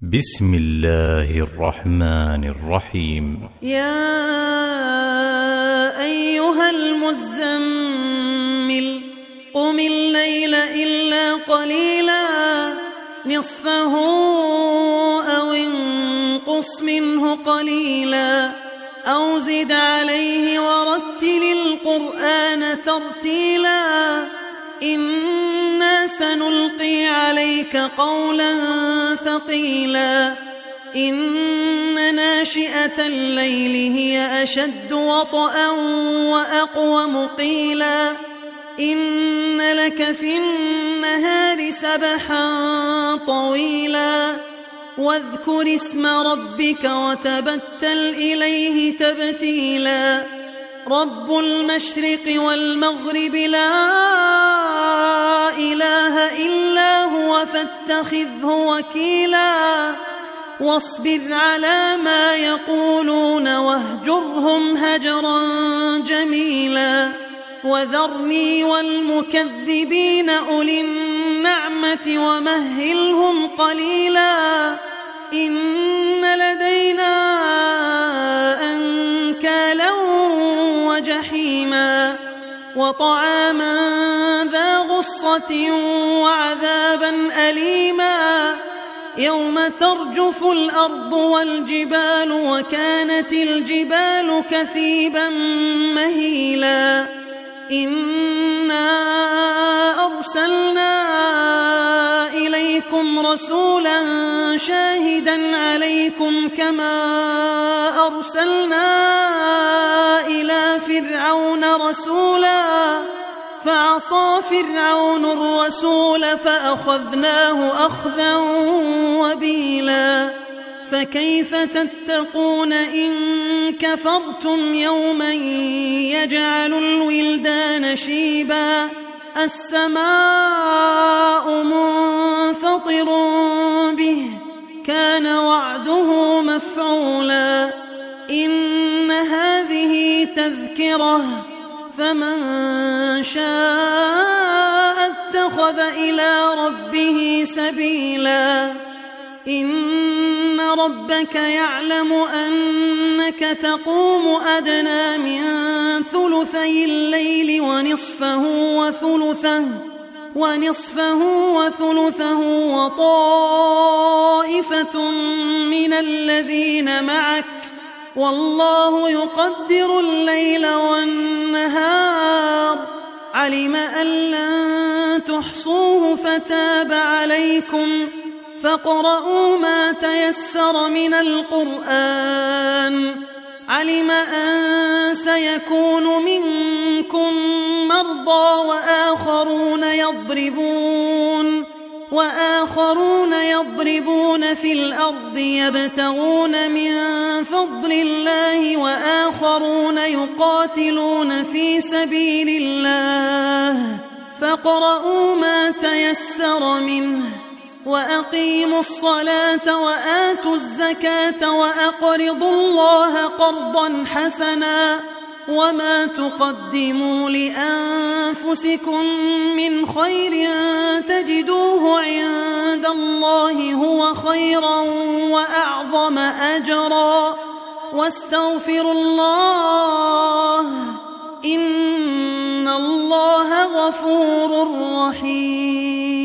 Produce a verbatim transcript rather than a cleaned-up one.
بسم الله الرحمن الرحيم. يا أيها المزمل قم الليل إلا قليلا نصفه أو انقص منه قليلا أو زد عليه ورتل القرآن ترتيلا إنا سنلقي عليك قولا ثقيلا إن ناشئة الليل هي أشد وطئا وأقوم قيلا إن لك في النهار سبحا طويلا واذكر اسم ربك وتبتل إليه تبتيلا رب المشرق والمغرب لا إله إلا هو فاتخذه وكيلا واصبر على ما يقولون واهجرهم هجرا جميلا وذرني والمكذبين أولي النعمة ومهلهم قليلا إن لدينا أنكالا وجحيما وطعاما ذا غصة وعذابا أليما يوم ترجف الأرض والجبال وكانت الجبال كثيبا مهيلا إنا أرسلنا إليكم رسولا شاهدا عليكم كما أرسلنا إلى فرعون رسولا فعصى فرعون الرسول فأخذناه أخذا وبيلا فكيف تتقون إن كفرتم يوما يجعل الولدان شيبا السماء منفطر به كان وعده مفعولا إن هذه تذكرة فمن شاء اتخذ إلى ربه سبيلا إن ربك يعلم أنك تقوم أدنى من ثلثي الليل ونصفه وثلثه ونصفه وثلثه وطائفة من الذين معك والله يقدر الليل والنهار علم أن لن تحصوه فتاب عليكم فاقرؤوا ما تيسر من القرآن علم أن سيكون منكم مرضى وآخرون يضربون وآخرون يضربون في الأرض يبتغون من فضل الله وآخرون يقاتلون في سبيل الله فاقرؤوا ما تيسر منه وأقيموا الصلاة وآتوا الزكاة وأقرضوا الله قرضا حسنا وما تقدموا لأنفسكم من خير تجدوه عند الله هو خيرا وأعظم أجرا واستغفروا الله إن الله غفور رحيم.